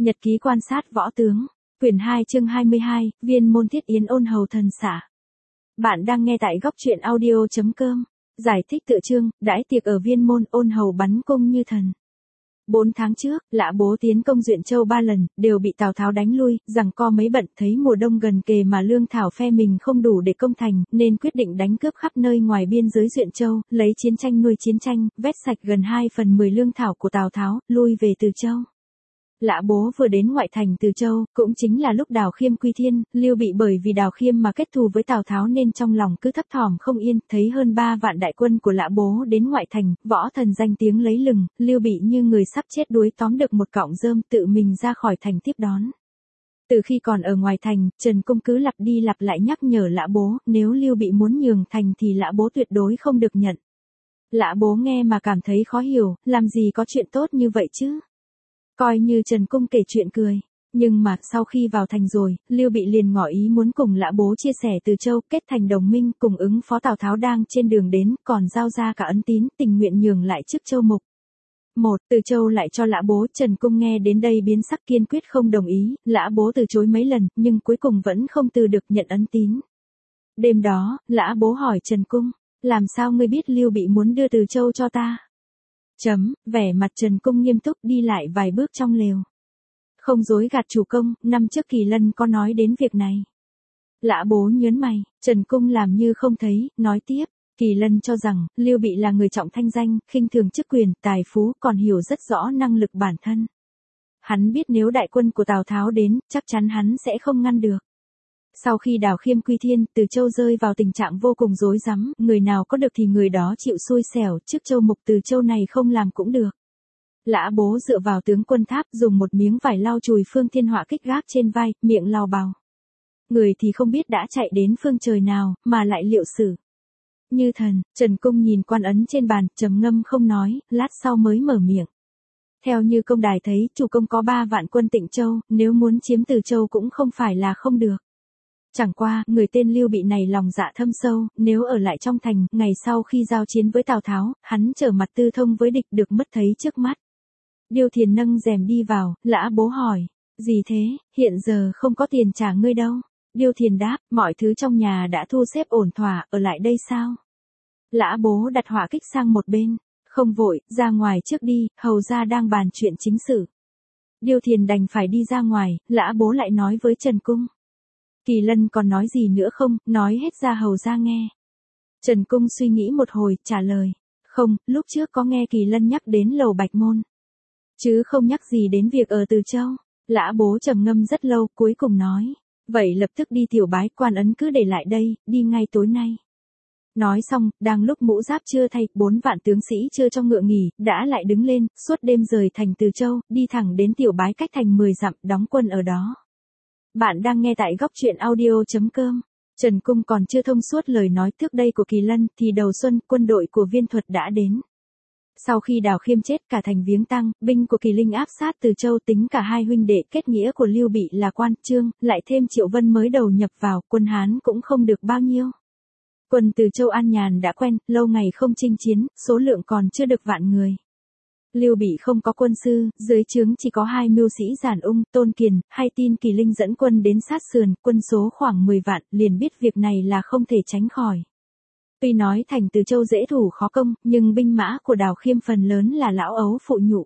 Nhật ký quan sát võ tướng, quyển 2 chương 22, viên môn thiết yến ôn hầu thần xả. Bạn đang nghe tại góc truyện audio.com. Giải thích tựa chương, đãi tiệc ở viên môn ôn hầu bắn cung như thần. 4 tháng trước, Lã Bố tiến công Duyện Châu 3 lần, đều bị Tào Tháo đánh lui, giằng co mấy bận, thấy mùa đông gần kề mà lương thảo phe mình không đủ để công thành, nên quyết định đánh cướp khắp nơi ngoài biên giới Duyện Châu, lấy chiến tranh nuôi chiến tranh, vét sạch gần 2/10 lương thảo của Tào Tháo, lui về Từ Châu. Lã Bố vừa đến ngoại thành Từ Châu, cũng chính là lúc Đào Khiêm quy thiên, Lưu Bị bởi vì Đào Khiêm mà kết thù với Tào Tháo nên trong lòng cứ thấp thỏm không yên, thấy hơn 3 vạn đại quân của Lã Bố đến ngoại thành, võ thần danh tiếng lấy lừng, Lưu Bị như người sắp chết đuối tóm được một cọng rơm tự mình ra khỏi thành tiếp đón. Từ khi còn ở ngoài thành, Trần Cung cứ lặp đi lặp lại nhắc nhở Lã Bố, nếu Lưu Bị muốn nhường thành thì Lã Bố tuyệt đối không được nhận. Lã Bố nghe mà cảm thấy khó hiểu, làm gì có chuyện tốt như vậy chứ? Coi như Trần Cung kể chuyện cười. Nhưng mà, sau khi vào thành rồi, Lưu Bị liền ngỏ ý muốn cùng Lã Bố chia sẻ Từ Châu, kết thành đồng minh, cùng ứng phó Tào Tháo đang trên đường đến, còn giao ra cả ấn tín, tình nguyện nhường lại chức Châu Mục. Từ Châu lại cho Lã Bố. Trần Cung nghe đến đây biến sắc kiên quyết không đồng ý, Lã Bố từ chối mấy lần, nhưng cuối cùng vẫn không từ được nhận ấn tín. Đêm đó, Lã Bố hỏi Trần Cung, làm sao ngươi biết Lưu Bị muốn đưa Từ Châu cho ta? Vẻ mặt Trần Cung nghiêm túc đi lại vài bước trong lều. Không dối gạt chủ công, năm trước Kỳ Lân có nói đến việc này. Lã Bố nhớn mày, Trần Cung làm như không thấy, nói tiếp, Kỳ Lân cho rằng, Lưu Bị là người trọng thanh danh, khinh thường chức quyền, tài phú, còn hiểu rất rõ năng lực bản thân. Hắn biết nếu đại quân của Tào Tháo đến, chắc chắn hắn sẽ không ngăn được. Sau khi Đào Khiêm quy thiên, Từ Châu rơi vào tình trạng vô cùng rối rắm, người nào có được thì người đó chịu xui xẻo, chức Châu Mục Từ Châu này không làm cũng được. Lã Bố dựa vào tướng quân tháp, dùng một miếng vải lau chùi Phương Thiên Họa kích gác trên vai, miệng lau bào. Người thì không biết đã chạy đến phương trời nào, mà lại liệu xử như thần. Trần Cung nhìn quan ấn trên bàn, trầm ngâm không nói, lát sau mới mở miệng. Theo như công đài thấy, chủ công có 3 vạn quân Tịnh Châu, nếu muốn chiếm Từ Châu cũng không phải là không được. Chẳng qua, người tên Lưu Bị này lòng dạ thâm sâu, nếu ở lại trong thành, ngày sau khi giao chiến với Tào Tháo, hắn trở mặt tư thông với địch được mất thấy trước mắt. Điêu Thiền nâng rèm đi vào, Lã Bố hỏi, gì thế, hiện giờ không có tiền trả ngươi đâu. Điêu Thiền đáp, mọi thứ trong nhà đã thu xếp ổn thỏa, ở lại đây sao? Lã Bố đặt hỏa kích sang một bên, không vội, ra ngoài trước đi, hầu ra đang bàn chuyện chính sự. Điêu Thiền đành phải đi ra ngoài, Lã Bố lại nói với Trần Cung. Kỳ Lân còn nói gì nữa không, nói hết ra hầu ra nghe. Trần Cung suy nghĩ một hồi, trả lời. Không, lúc trước có nghe Kỳ Lân nhắc đến lầu Bạch Môn. Chứ không nhắc gì đến việc ở Từ Châu. Lã Bố trầm ngâm rất lâu, cuối cùng nói. Vậy lập tức đi tiểu bái, quan ấn cứ để lại đây, đi ngay tối nay. Nói xong, đang lúc mũ giáp chưa thay, 4 vạn tướng sĩ chưa cho ngựa nghỉ, đã lại đứng lên, suốt đêm rời thành Từ Châu, đi thẳng đến tiểu bái cách thành 10 dặm, đóng quân ở đó. Bạn đang nghe tại góc truyện audio.com. Trần Cung còn chưa thông suốt lời nói trước đây của Kỳ Lân, thì đầu xuân, quân đội của Viên Thuật đã đến. Sau khi Đào Khiêm chết, cả thành viếng tang, binh của Kỳ Linh áp sát Từ Châu, tính cả hai huynh đệ, kết nghĩa của Lưu Bị là Quan Trương, lại thêm Triệu Vân mới đầu nhập vào, quân Hán cũng không được bao nhiêu. Quân Từ Châu an nhàn đã quen, lâu ngày không chinh chiến, số lượng còn chưa được vạn người. Lưu Bị không có quân sư, dưới trướng chỉ có 2 mưu sĩ Giản Ung, Tôn Kiền, hay tin Kỳ Linh dẫn quân đến sát sườn, quân số khoảng 10 vạn, liền biết việc này là không thể tránh khỏi. Tuy nói thành Từ Châu dễ thủ khó công, nhưng binh mã của Đào Khiêm phần lớn là lão ấu phụ nhụ.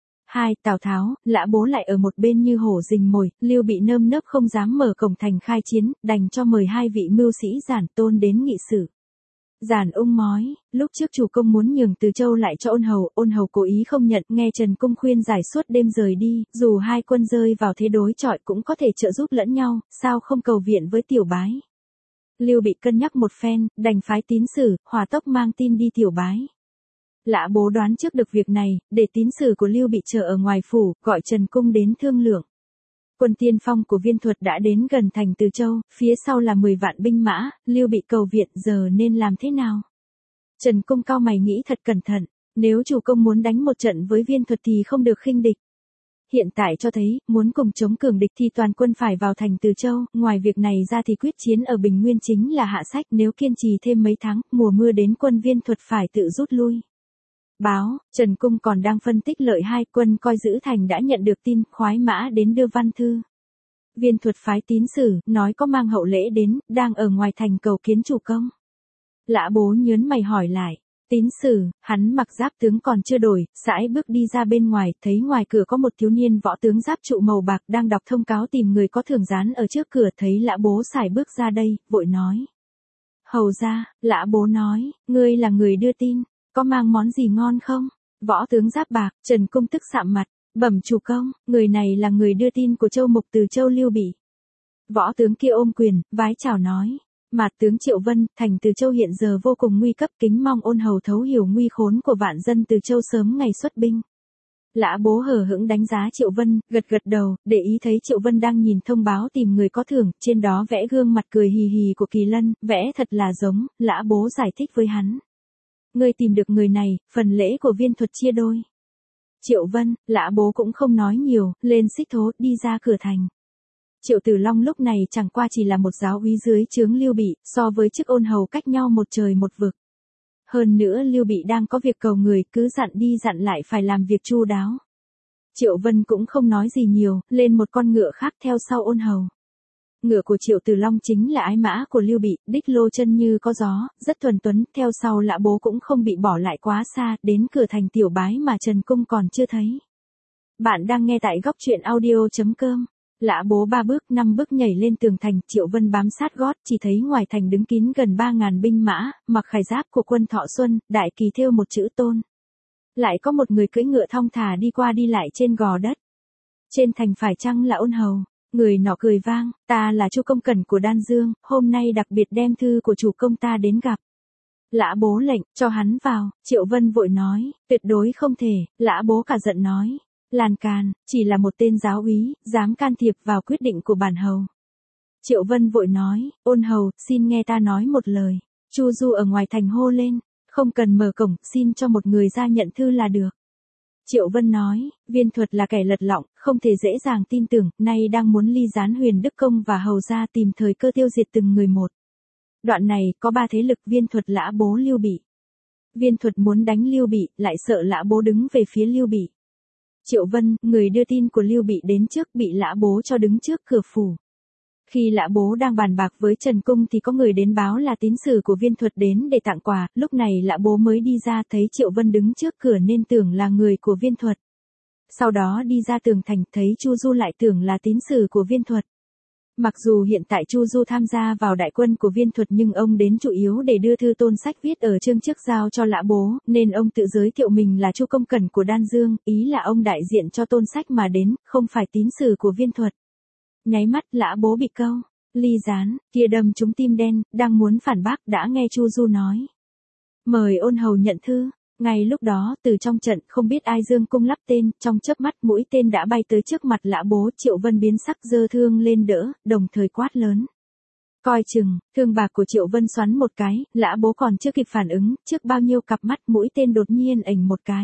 Tào Tháo, Lã Bố lại ở một bên như hổ rình mồi, Lưu Bị nơm nớp không dám mở cổng thành khai chiến, đành cho mời 2 vị mưu sĩ Giản Tôn đến nghị sự. Giản Ung nói, lúc trước chủ công muốn nhường Từ Châu lại cho ôn hầu cố ý không nhận, nghe Trần Cung khuyên giải suốt đêm rời đi, dù hai quân rơi vào thế đối chọi cũng có thể trợ giúp lẫn nhau, sao không cầu viện với tiểu bái. Lưu Bị cân nhắc một phen, đành phái tín sử, hỏa tốc mang tin đi tiểu bái. Lã Bố đoán trước được việc này, để tín sử của Lưu Bị chờ ở ngoài phủ, gọi Trần Cung đến thương lượng. Quân tiên phong của Viên Thuật đã đến gần thành Từ Châu, phía sau là 10 vạn binh mã, Lưu Bị cầu viện, giờ nên làm thế nào? Trần Cung cau mày nghĩ thật cẩn thận, nếu chủ công muốn đánh một trận với Viên Thuật thì không được khinh địch. Hiện tại cho thấy, muốn cùng chống cường địch thì toàn quân phải vào thành Từ Châu, ngoài việc này ra thì quyết chiến ở Bình Nguyên chính là hạ sách, nếu kiên trì thêm mấy tháng, mùa mưa đến quân Viên Thuật phải tự rút lui. Báo, Trần Cung còn đang phân tích lợi hai quân coi giữ thành đã nhận được tin, khoái mã đến đưa văn thư. Viên thuật phái tín sử, nói có mang hậu lễ đến, đang ở ngoài thành cầu kiến chủ công. Lã Bố nhớn mày hỏi lại. Tín sử, hắn mặc giáp tướng còn chưa đổi, sải bước đi ra bên ngoài, thấy ngoài cửa có một thiếu niên võ tướng giáp trụ màu bạc đang đọc thông cáo tìm người có thưởng dán ở trước cửa, thấy Lã Bố sải bước ra đây, vội nói. Hầu ra, Lã Bố nói, ngươi là người đưa tin, có mang món gì ngon không? Võ tướng giáp bạc, Trần Cung tức sạm mặt, bẩm chủ công, người này là người đưa tin của Châu Mục từ Châu Lưu Bị. Võ tướng kia ôm quyền, vái chào nói. Mạt tướng Triệu Vân, thành Từ Châu hiện giờ vô cùng nguy cấp, kính mong ôn hầu thấu hiểu nguy khốn của vạn dân Từ Châu sớm ngày xuất binh. Lã Bố hờ hững đánh giá Triệu Vân, gật gật đầu, để ý thấy Triệu Vân đang nhìn thông báo tìm người có thưởng, trên đó vẽ gương mặt cười hì hì của Kỳ Lân, vẽ thật là giống, Lã Bố giải thích với hắn. Ngươi tìm được người này, phần lễ của viên thuật chia đôi. Triệu Vân, Lã Bố cũng không nói nhiều, lên xích thố, đi ra cửa thành. Triệu Tử Long lúc này chẳng qua chỉ là một giáo úy dưới trướng Lưu Bị, so với chức ôn hầu cách nhau một trời một vực. Hơn nữa Lưu Bị đang có việc cầu người, cứ dặn đi dặn lại phải làm việc chu đáo. Triệu Vân cũng không nói gì nhiều, lên một con ngựa khác theo sau ôn hầu. Ngựa của Triệu Tử Long chính là ái mã của Lưu Bị, đích lô chân như có gió, rất thuần tuấn, theo sau Lã Bố cũng không bị bỏ lại quá xa, đến cửa thành Tiểu Bái mà Trần Cung còn chưa thấy. Bạn đang nghe tại góc truyện audio.com. Lã Bố 3 bước 5 bước nhảy lên tường thành, Triệu Vân bám sát gót, chỉ thấy ngoài thành đứng kín gần 3.000 binh mã, mặc khải giáp của quân Thọ Xuân, đại kỳ thêu một chữ Tôn. Lại có một người cưỡi ngựa thong thả đi qua đi lại trên gò đất. Trên thành phải chăng là ôn hầu? Người nọ cười vang, ta là Chu công cẩn của Đan Dương, hôm nay đặc biệt đem thư của chủ công ta đến gặp. Lã Bố lệnh, cho hắn vào, Triệu Vân vội nói, tuyệt đối không thể, Lã Bố cả giận nói. Lan can, chỉ là một tên giáo úy, dám can thiệp vào quyết định của bản hầu. Triệu Vân vội nói, ôn hầu, xin nghe ta nói một lời. Chu Du ở ngoài thành hô lên, không cần mở cổng, xin cho một người ra nhận thư là được. Triệu Vân nói, viên thuật là kẻ lật lọng, không thể dễ dàng tin tưởng, nay đang muốn ly gián Huyền Đức Công và hầu ra tìm thời cơ tiêu diệt từng người một. Đoạn này, có 3 thế lực viên thuật Lã Bố Lưu Bị. Viên thuật muốn đánh Lưu Bị, lại sợ Lã Bố đứng về phía Lưu Bị. Triệu Vân, người đưa tin của Lưu Bị đến trước bị Lã Bố cho đứng trước cửa phủ. Khi Lã Bố đang bàn bạc với Trần Cung thì có người đến báo là tín sử của viên thuật đến để tặng quà, lúc này Lã Bố mới đi ra thấy Triệu Vân đứng trước cửa nên tưởng là người của viên thuật. Sau đó đi ra tường thành thấy Chu Du lại tưởng là tín sử của viên thuật. Mặc dù hiện tại Chu Du tham gia vào đại quân của viên thuật nhưng ông đến chủ yếu để đưa thư tôn sách viết ở chương trước giao cho Lã Bố, nên ông tự giới thiệu mình là Chu công cẩn của Đan Dương, ý là ông đại diện cho tôn sách mà đến, không phải tín sử của viên thuật. Nháy mắt Lã Bố bị câu, ly gián, kia đâm trúng tim đen, đang muốn phản bác đã nghe Chu Du nói. Mời ôn hầu nhận thư. Ngay lúc đó, từ trong trận không biết ai dương cung lắp tên, trong chớp mắt mũi tên đã bay tới trước mặt Lã Bố. Triệu Vân biến sắc giơ thương lên đỡ, đồng thời quát lớn. Coi chừng, thương bạc của Triệu Vân xoắn một cái, Lã Bố còn chưa kịp phản ứng, trước bao nhiêu cặp mắt mũi tên đột nhiên ảnh một cái.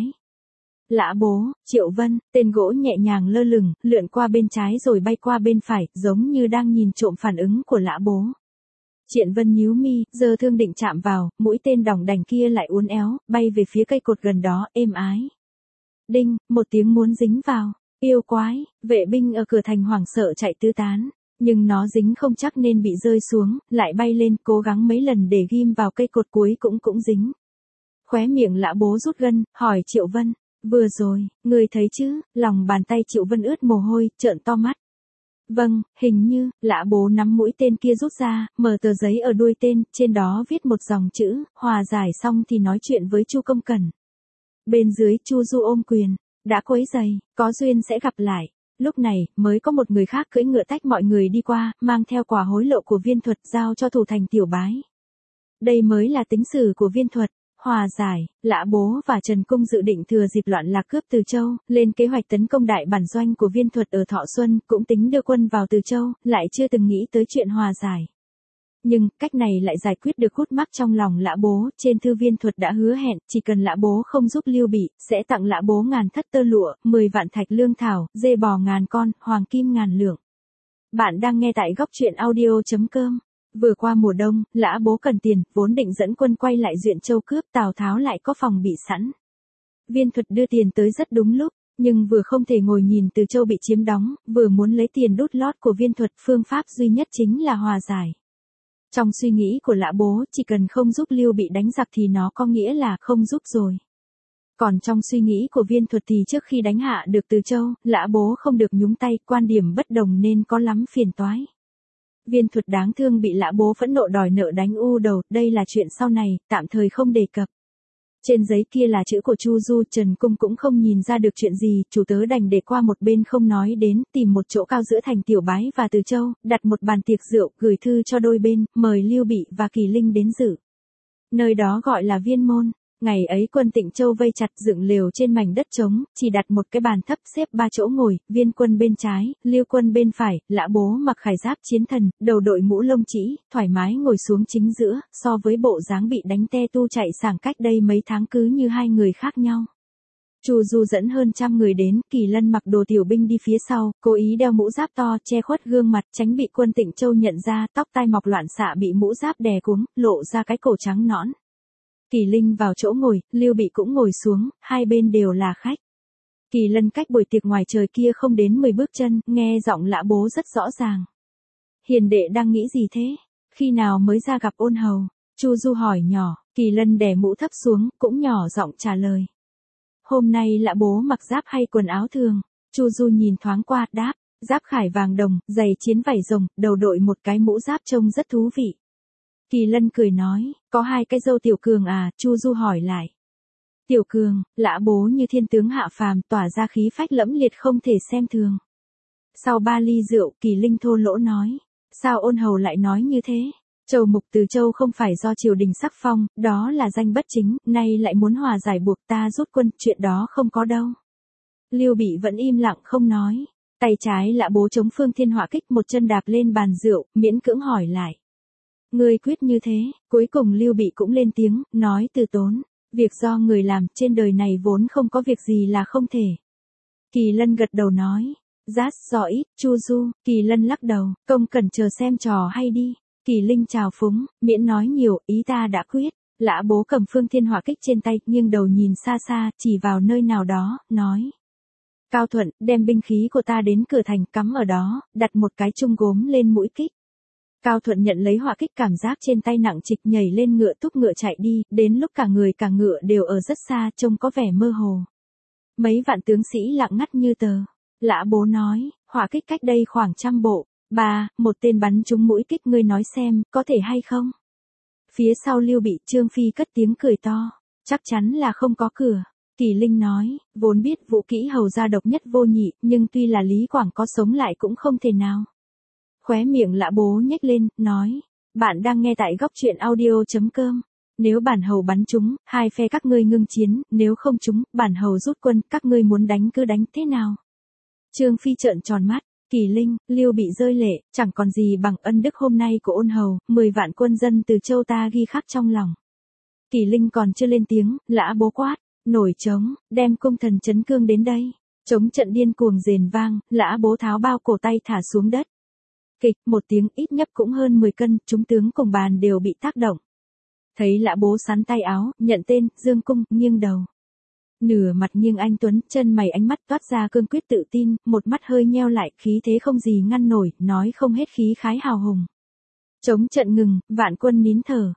Lã Bố, Triệu Vân, tên gỗ nhẹ nhàng lơ lửng, lượn qua bên trái rồi bay qua bên phải, giống như đang nhìn trộm phản ứng của Lã Bố. Triện Vân nhíu mi, giơ thương định chạm vào, mũi tên đỏng đành kia lại uốn éo, bay về phía cây cột gần đó, êm ái. Đinh, một tiếng muốn dính vào, yêu quái, vệ binh ở cửa thành hoảng sợ chạy tứ tán, nhưng nó dính không chắc nên bị rơi xuống, lại bay lên, cố gắng mấy lần để ghim vào cây cột cuối cũng dính. Khóe miệng Lã Bố rút gân, hỏi Triệu Vân, vừa rồi, người thấy chứ? Lòng bàn tay Triệu Vân ướt mồ hôi, trợn to mắt. Vâng, hình như, Lã Bố nắm mũi tên kia rút ra, mở tờ giấy ở đuôi tên, trên đó viết một dòng chữ, hòa giải xong thì nói chuyện với Chu công cẩn. Bên dưới Chu Du ôm quyền, đã quấy giày, có duyên sẽ gặp lại. Lúc này, mới có một người khác cưỡi ngựa tách mọi người đi qua, mang theo quà hối lộ của viên thuật giao cho thủ thành Tiểu Bái. Đây mới là tính sử của viên thuật. Hòa giải, Lã Bố và Trần Cung dự định thừa dịp loạn lạc cướp Từ Châu, lên kế hoạch tấn công đại bản doanh của viên thuật ở Thọ Xuân, cũng tính đưa quân vào Từ Châu, lại chưa từng nghĩ tới chuyện hòa giải. Nhưng, cách này lại giải quyết được khúc mắc trong lòng Lã Bố, trên thư viên thuật đã hứa hẹn, chỉ cần Lã Bố không giúp Lưu Bị, sẽ tặng Lã Bố 1000 thất tơ lụa, 10 vạn thạch lương thảo, dê bò 1000 con, hoàng kim 1000 lượng. Bạn đang nghe tại góc truyện audio.com. Vừa qua mùa đông, Lã Bố cần tiền, vốn định dẫn quân quay lại Duyện Châu cướp, Tào Tháo lại có phòng bị sẵn. Viên Thuật đưa tiền tới rất đúng lúc, nhưng vừa không thể ngồi nhìn Từ Châu bị chiếm đóng, vừa muốn lấy tiền đút lót của Viên Thuật, phương pháp duy nhất chính là hòa giải. Trong suy nghĩ của Lã Bố, chỉ cần không giúp Lưu Bị đánh giặc thì nó có nghĩa là không giúp rồi. Còn trong suy nghĩ của Viên Thuật thì trước khi đánh hạ được Từ Châu, Lã Bố không được nhúng tay, quan điểm bất đồng nên có lắm phiền toái. Viên Thuật đáng thương bị Lã Bố phẫn nộ đòi nợ đánh u đầu, đây là chuyện sau này, tạm thời không đề cập. Trên giấy kia là chữ của Chu Du, Trần Cung cũng không nhìn ra được chuyện gì, chủ tớ đành để qua một bên không nói đến, tìm một chỗ cao giữa thành Tiểu Bái và Từ Châu, đặt một bàn tiệc rượu, gửi thư cho đôi bên, mời Lưu Bị và Kỳ Linh đến dự. Nơi đó gọi là Viên Môn. Ngày ấy quân Tịnh Châu vây chặt dựng lều trên mảnh đất trống, chỉ đặt một cái bàn thấp xếp 3 chỗ ngồi, Viên quân bên trái, Lưu quân bên phải, Lã Bố mặc khải giáp chiến thần, đầu đội mũ lông trĩ, thoải mái ngồi xuống chính giữa, so với bộ dáng bị đánh te tu chạy sảng cách đây mấy tháng cứ như hai người khác nhau. Chu Du dẫn hơn 100 người đến, Kỳ Lân mặc đồ tiểu binh đi phía sau, cố ý đeo mũ giáp to che khuất gương mặt, tránh bị quân Tịnh Châu nhận ra, tóc tai mọc loạn xạ bị mũ giáp đè cuống, lộ ra cái cổ trắng nõn. Kỳ Linh vào chỗ ngồi, Lưu Bị cũng ngồi xuống, hai bên đều là khách. Kỳ Lân cách buổi tiệc ngoài trời kia không đến 10 bước chân, nghe giọng Lã Bố rất rõ ràng. Hiền đệ đang nghĩ gì thế? Khi nào mới ra gặp Ôn Hầu? Chu Du hỏi nhỏ, Kỳ Lân đè mũ thấp xuống, cũng nhỏ giọng trả lời. Hôm nay Lã Bố mặc giáp hay quần áo thường? Chu Du nhìn thoáng qua, đáp, giáp khải vàng đồng, giày chiến vảy rồng, đầu đội một cái mũ giáp trông rất thú vị. Kỳ Lân cười nói, có hai cái râu Tiểu Cường à? Chu Du hỏi lại. Tiểu Cường, Lã Bố như thiên tướng hạ phàm, tỏa ra khí phách lẫm liệt không thể xem thường. Sau 3 ly rượu, Kỳ Linh thô lỗ nói, sao Ôn Hầu lại nói như thế? Châu Mục Từ Châu không phải do triều đình sắc phong, đó là danh bất chính, nay lại muốn hòa giải buộc ta rút quân, chuyện đó không có đâu. Lưu Bị vẫn im lặng không nói. Tay trái Lã Bố chống Phương Thiên Họa Kích, một chân đạp lên bàn rượu, miễn cưỡng hỏi lại. Ngươi quyết như thế? Cuối cùng Lưu Bị cũng lên tiếng, nói từ tốn. Việc do người làm, trên đời này vốn không có việc gì là không thể. Kỳ Lân gật đầu nói. Rát do ít, Chu Du. Kỳ Lân lắc đầu, công cần chờ xem trò hay đi. Kỳ Linh chào phúng, miễn nói nhiều, ý ta đã quyết. Lã Bố cầm Phương Thiên Họa Kích trên tay, nghiêng đầu nhìn xa xa, chỉ vào nơi nào đó, nói. Cao Thuận, đem binh khí của ta đến cửa thành, cắm ở đó, đặt một cái chung gốm lên mũi kích. Cao Thuận nhận lấy họa kích, cảm giác trên tay nặng trịch, nhảy lên ngựa thúc ngựa chạy đi, đến lúc cả người cả ngựa đều ở rất xa, trông có vẻ mơ hồ. Mấy vạn tướng sĩ lặng ngắt như tờ. Lã Bố nói, họa kích cách đây khoảng 100 bộ. Một tên bắn trúng mũi kích, ngươi nói xem, có thể hay không? Phía sau Lưu Bị, Trương Phi cất tiếng cười to. Chắc chắn là không có cửa. Kỳ Linh nói, vốn biết Vũ Kỹ Hầu gia độc nhất vô nhị, nhưng tuy là Lý Quảng có sống lại cũng không thể nào. Khóe miệng Lã Bố nhếch lên, nói, bạn đang nghe tại góc truyện audio.com. Nếu bản hầu bắn trúng, hai phe các ngươi ngưng chiến, nếu không trúng, bản hầu rút quân, các ngươi muốn đánh cứ đánh, thế nào? Trương Phi trợn tròn mắt, Kỳ Linh, Lưu Bị rơi lệ, chẳng còn gì bằng ân đức hôm nay của Ôn Hầu, 10 vạn quân dân Từ Châu ta ghi khắc trong lòng. Kỳ Linh còn chưa lên tiếng, Lã Bố quát, nổi trống, đem cung thần Trấn Cương đến đây. Trống trận điên cuồng rền vang, Lã Bố tháo bao cổ tay thả xuống đất. Kịch, một tiếng, ít nhất cũng hơn 10 cân, chúng tướng cùng bàn đều bị tác động. Thấy Lã Bố sắn tay áo, nhận tên, dương cung, nghiêng đầu. Nửa mặt nghiêng anh tuấn, chân mày ánh mắt toát ra cương quyết tự tin, một mắt hơi nheo lại, khí thế không gì ngăn nổi, nói không hết khí khái hào hùng. Trống trận ngừng, vạn quân nín thở.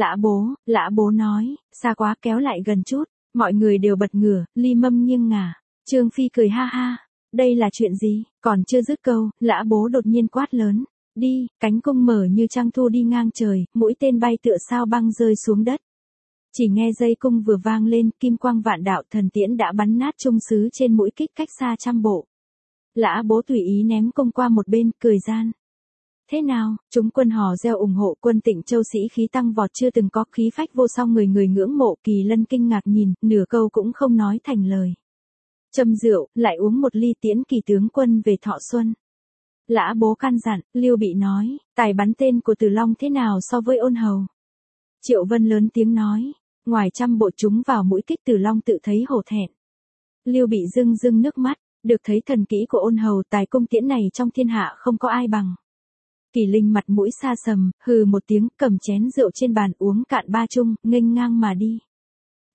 Lã Bố nói, xa quá, kéo lại gần chút. Mọi người đều bật ngửa, ly mâm nghiêng ngả. Trương Phi cười ha ha. Đây là chuyện gì? Còn chưa dứt câu, Lã Bố đột nhiên quát lớn. Đi, cánh cung mở như trăng thu đi ngang trời, mũi tên bay tựa sao băng rơi xuống đất. Chỉ nghe dây cung vừa vang lên, kim quang vạn đạo thần tiễn đã bắn nát trung sứ trên mũi kích cách xa 100 bộ. Lã Bố tùy ý ném cung qua một bên, cười gian. Thế nào, chúng quân hò reo ủng hộ, quân Tịnh Châu sĩ khí tăng vọt chưa từng có, khí phách vô song, người người ngưỡng mộ. Kỳ Lân kinh ngạc nhìn, nửa câu cũng không nói thành lời. Châm rượu, lại uống một ly tiễn Kỳ tướng quân về thọ xuân. Lã Bố căn dặn, Lưu Bị nói, tài bắn tên của Từ Long thế nào so với Ôn Hầu? Triệu Vân lớn tiếng nói, ngoài 100 bộ chúng vào mũi kích, Từ Long tự thấy hổ thẹn. Lưu Bị rưng rưng nước mắt, được thấy thần kỹ của Ôn Hầu, tài cung tiễn này trong thiên hạ không có ai bằng. Kỳ Linh mặt mũi xa sầm, hừ một tiếng, cầm chén rượu trên bàn uống cạn 3 chung, nghênh ngang mà đi.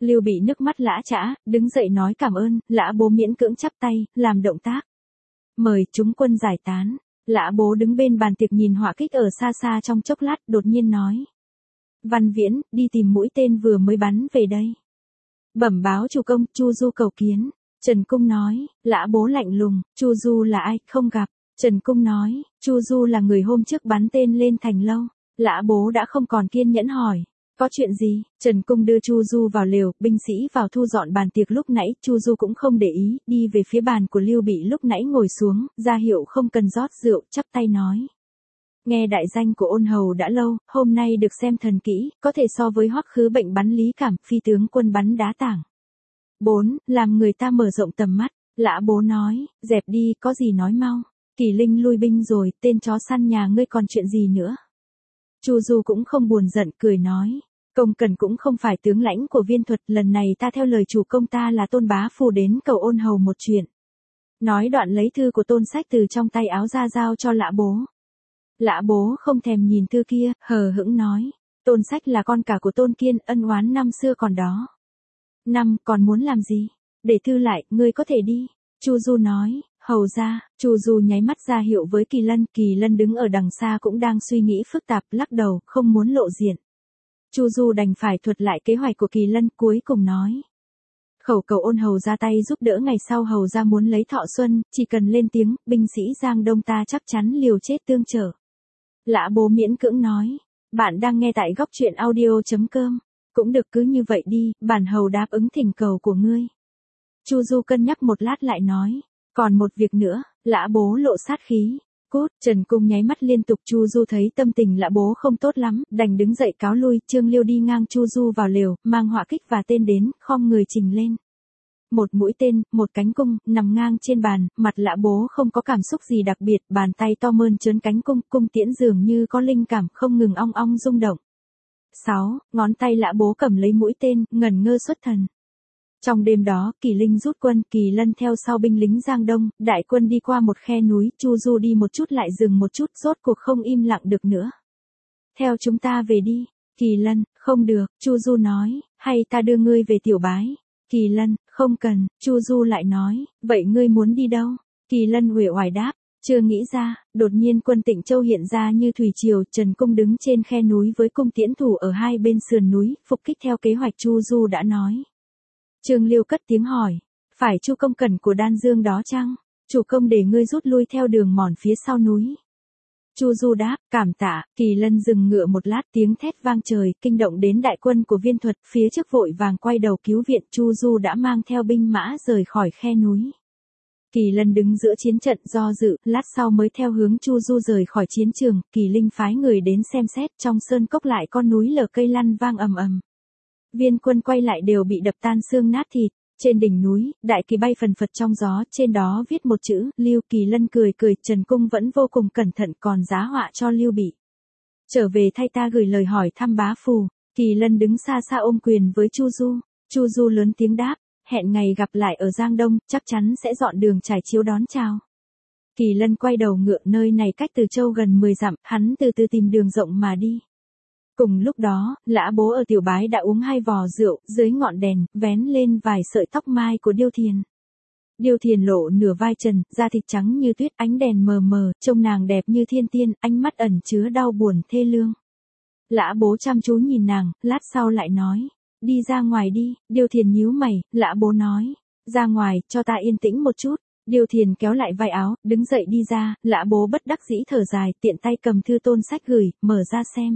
Lưu Bị nước mắt lã chã, đứng dậy nói cảm ơn, Lã Bố miễn cưỡng chắp tay, làm động tác. Mời chúng quân giải tán. Lã Bố đứng bên bàn tiệc nhìn họa kích ở xa xa trong chốc lát, đột nhiên nói. Văn Viễn, đi tìm mũi tên vừa mới bắn về đây. Bẩm báo chủ công, Chu Du cầu kiến. Trần Cung nói, Lã Bố lạnh lùng, Chu Du là ai, không gặp. Trần Cung nói, Chu Du là người hôm trước bắn tên lên thành lâu. Lã Bố đã không còn kiên nhẫn hỏi. Có chuyện gì? Trần Cung đưa Chu Du vào lều, binh sĩ vào thu dọn bàn tiệc lúc nãy, Chu Du cũng không để ý, đi về phía bàn của Lưu Bị lúc nãy ngồi xuống, ra hiệu không cần rót rượu, chắp tay nói. Nghe đại danh của Ôn Hầu đã lâu, hôm nay được xem thần kỹ, có thể so với Hoắc Khứ bệnh bắn lý cảm, phi tướng quân bắn đá tảng. 4. Làm người ta mở rộng tầm mắt. Lã Bố nói, dẹp đi, có gì nói mau. Kỳ Linh lui binh rồi, tên chó săn nhà ngươi còn chuyện gì nữa. Chu Du cũng không buồn giận, cười nói. Công Cần cũng không phải tướng lãnh của Viên Thuật, lần này ta theo lời chủ công ta là Tôn Bá Phù đến cầu Ôn Hầu một chuyện. Nói đoạn lấy thư của Tôn Sách từ trong tay áo ra giao cho Lã Bố. Lã Bố không thèm nhìn thư kia, hờ hững nói. Tôn Sách là con cả của Tôn Kiên, ân oán năm xưa còn đó. Còn muốn làm gì? Để thư lại, ngươi có thể đi. Chu Du nói, hầu ra. Chu Du nháy mắt ra hiệu với Kỳ Lân đứng ở đằng xa cũng đang suy nghĩ phức tạp, lắc đầu, không muốn lộ diện. Chu Du đành phải thuật lại kế hoạch của Kỳ Lân, cuối cùng nói. Khẩu cầu Ôn Hầu ra tay giúp đỡ, ngày sau hầu ra muốn lấy thọ xuân, chỉ cần lên tiếng, binh sĩ Giang Đông ta chắc chắn liều chết tương trợ. Lã Bố miễn cưỡng nói, bạn đang nghe tại góc truyện audio.com. Cũng được, cứ như vậy đi, bản hầu đáp ứng thỉnh cầu của ngươi. Chu Du cân nhắc một lát lại nói, còn một việc nữa. Lã Bố lộ sát khí. Cút. Trần Cung nháy mắt liên tục. Chu Du thấy tâm tình Lã Bố không tốt lắm, đành đứng dậy cáo lui. Trương Liêu đi ngang Chu Du vào lều, mang họa kích và tên đến, khom người trình lên. Một mũi tên, một cánh cung, nằm ngang trên bàn, mặt Lã Bố không có cảm xúc gì đặc biệt, bàn tay to mơn trớn cánh cung, cung tiễn dường như có linh cảm, không ngừng ong ong rung động. 6. Ngón tay Lã Bố cầm lấy mũi tên, ngẩn ngơ xuất thần. Trong đêm đó, Kỳ Linh rút quân, Kỳ Lân theo sau binh lính Giang Đông, đại quân đi qua một khe núi, Chu Du đi một chút lại dừng một chút, rốt cuộc không im lặng được nữa. Theo chúng ta về đi. Kỳ Lân, không được. Chu Du nói, hay ta đưa ngươi về Tiểu Bái. Kỳ Lân, không cần. Chu Du lại nói, vậy ngươi muốn đi đâu? Kỳ Lân uể oải đáp, chưa nghĩ ra. Đột nhiên quân Tịnh Châu hiện ra như thủy triều, Trần Cung đứng trên khe núi với cung tiễn thủ ở hai bên sườn núi, phục kích theo kế hoạch Chu Du đã nói. Trương Liêu cất tiếng hỏi, phải Chu công cần của Đan Dương đó chăng? Chủ công để ngươi rút lui theo đường mòn phía sau núi. Chu Du đáp, cảm tạ. Kỳ Lân dừng ngựa một lát, tiếng thét vang trời, kinh động đến đại quân của Viên Thuật, phía trước vội vàng quay đầu cứu viện. Chu Du đã mang theo binh mã rời khỏi khe núi. Kỳ Lân đứng giữa chiến trận do dự, lát sau mới theo hướng Chu Du rời khỏi chiến trường. Kỳ Linh phái người đến xem xét, trong sơn cốc lại con núi lở cây lăn vang ầm ầm. Viên quân quay lại đều bị đập tan xương nát thịt. Trên đỉnh núi, đại kỳ bay phần phật trong gió, trên đó viết một chữ, Lưu. Kỳ Lân cười cười, Trần Cung vẫn vô cùng cẩn thận, còn giá họa cho Lưu Bị. Trở về thay ta gửi lời hỏi thăm Bá Phù. Kỳ Lân đứng xa xa ôm quyền với Chu Du. Chu Du lớn tiếng đáp, hẹn ngày gặp lại ở Giang Đông, chắc chắn sẽ dọn đường trải chiếu đón chào. Kỳ Lân quay đầu ngựa, nơi này cách Từ Châu gần 10 dặm, hắn từ từ tìm đường rộng mà đi. Cùng lúc đó, Lã Bố ở Tiểu Bái đã uống 2 vò rượu, dưới ngọn đèn, vén lên vài sợi tóc mai của Điêu Thiền. Điêu Thiền lộ nửa vai trần, da thịt trắng như tuyết, ánh đèn mờ mờ, trông nàng đẹp như thiên tiên, ánh mắt ẩn chứa đau buồn thê lương. Lã Bố chăm chú nhìn nàng, lát sau lại nói, đi ra ngoài đi. Điêu Thiền nhíu mày, Lã Bố nói, ra ngoài, cho ta yên tĩnh một chút. Điêu Thiền kéo lại vai áo, đứng dậy đi ra. Lã Bố bất đắc dĩ thở dài, tiện tay cầm thư Tôn Sách gửi, mở ra xem.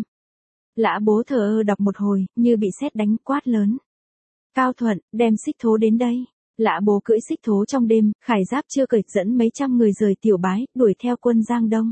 Lã Bố thờ ơ đọc một hồi, như bị sét đánh, quát lớn. Cao Thuận, đem xích thố đến đây. Lã Bố cưỡi xích thố trong đêm, khải giáp chưa cởi, dẫn mấy trăm người rời Tiểu Bái, đuổi theo quân Giang Đông.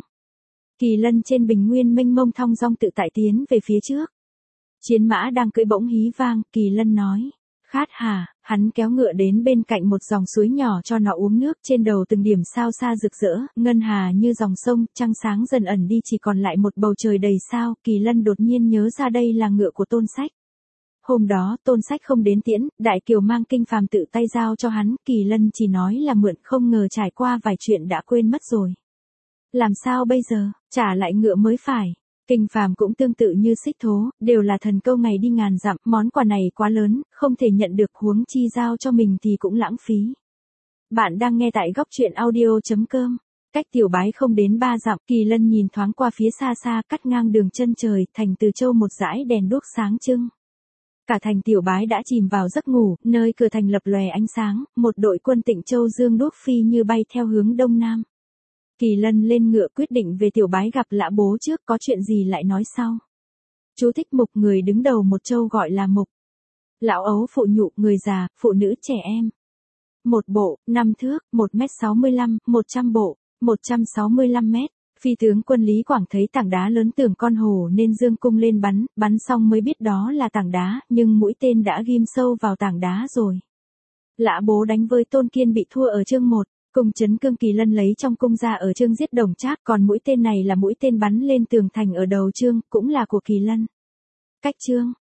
Kỳ Lân trên bình nguyên mênh mông thong dong tự tại tiến về phía trước. Chiến mã đang cưỡi bỗng hí vang, Kỳ Lân nói, khát hả? Hắn kéo ngựa đến bên cạnh một dòng suối nhỏ cho nó uống nước, trên đầu từng điểm sao xa rực rỡ, ngân hà như dòng sông, trăng sáng dần ẩn đi, chỉ còn lại một bầu trời đầy sao. Kỳ Lân đột nhiên nhớ ra đây là ngựa của Tôn Sách. Hôm đó, Tôn Sách không đến tiễn, Đại Kiều mang kinh phàm tự tay giao cho hắn, Kỳ Lân chỉ nói là mượn, không ngờ trải qua vài chuyện đã quên mất rồi. Làm sao bây giờ, trả lại ngựa mới phải. Kinh phàm cũng tương tự như Xích Thố, đều là thần câu ngày đi ngàn dặm, món quà này quá lớn, không thể nhận được, huống chi giao cho mình thì cũng lãng phí. Bạn đang nghe tại góc truyện audio.com. Cách Tiểu Bái không đến 3 dặm, Kỳ Lân nhìn thoáng qua phía xa xa, cắt ngang đường chân trời, thành Từ Châu một dải đèn đuốc sáng trưng. Cả thành Tiểu Bái đã chìm vào giấc ngủ, nơi cửa thành lập lòe ánh sáng, một đội quân Tịnh Châu dương đuốc phi như bay theo hướng đông nam. Kỳ Lân lên ngựa quyết định về Tiểu Bái gặp Lã Bố trước, có chuyện gì lại nói sau. Chú thích mục, người đứng đầu một châu gọi là mục. Lão ấu phụ nhụ, người già, phụ nữ trẻ em. Một bộ, 5 thước, 1m65, 100 bộ, 165 mét. Phi tướng quân Lý Quảng thấy tảng đá lớn tưởng con hổ nên dương cung lên bắn xong mới biết đó là tảng đá, nhưng mũi tên đã ghim sâu vào tảng đá rồi. Lã Bố đánh với Tôn Kiên bị thua ở chương 1, cùng chấn cương Kỳ Lân lấy trong cung ra ở chương giết Đồng Trác, còn mũi tên này là mũi tên bắn lên tường thành ở đầu chương, cũng là của Kỳ Lân. Cách chương